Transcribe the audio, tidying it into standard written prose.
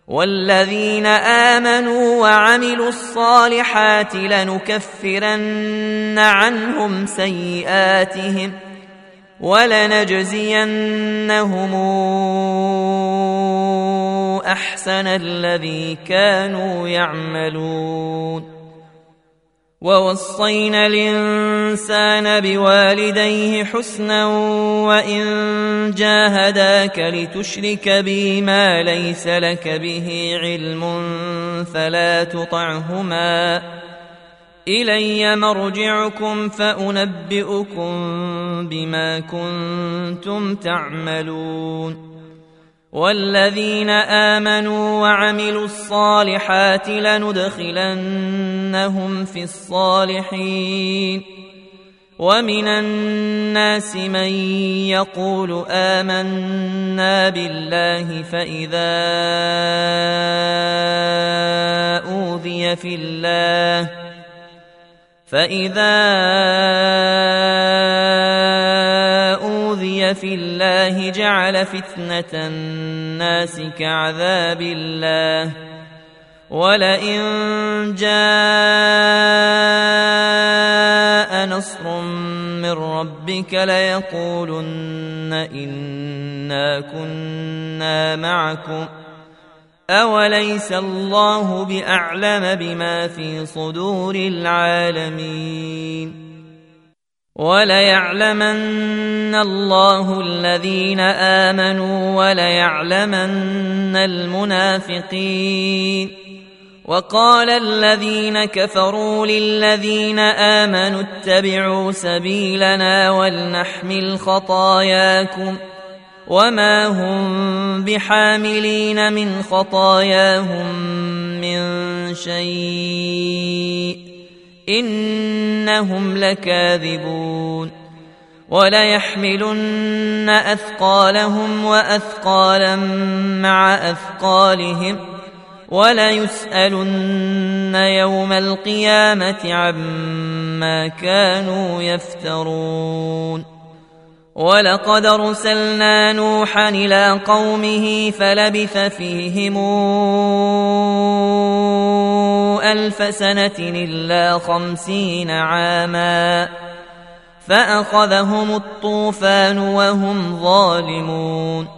والذين آمنوا وعملوا الصالحات لنكفرن عنهم سيئاتهم ولنجزينهم أحسن الذي كانوا يعملون. ووصينا الإنسان بوالديه حسنا وإن جاهداك لتشرك بي ما ليس لك به علم فلا تطعهما إلي مرجعكم فأنبئكم بما كنتم تعملون. والذين آمنوا وعملوا الصالحات لندخلنهم في الصالحين. ومن الناس من يقول آمنا بالله فإذا أوذي في الله جعل فتنة الناس كعذاب الله ولئن جاء نصر من ربك ليقولن إنا كنا معكم أوليس الله بأعلم بما في صدور العالمين. وليعلمن الله الذين آمنوا وليعلمن المنافقين. وقال الذين كفروا للذين آمنوا اتبعوا سبيلنا ولنحمل خطاياكم وما هم بحاملين من خطاياهم من شيء إنهم لكاذبون. وليحملن أثقالهم وأثقالا مع أثقالهم وليسألن يوم القيامة عما كانوا يفترون. ولقد أرسلنا نوحا إلى قومه فلبث فيهم 1000 سنة إلا 50 عاما فأخذهم الطوفان وهم ظالمون.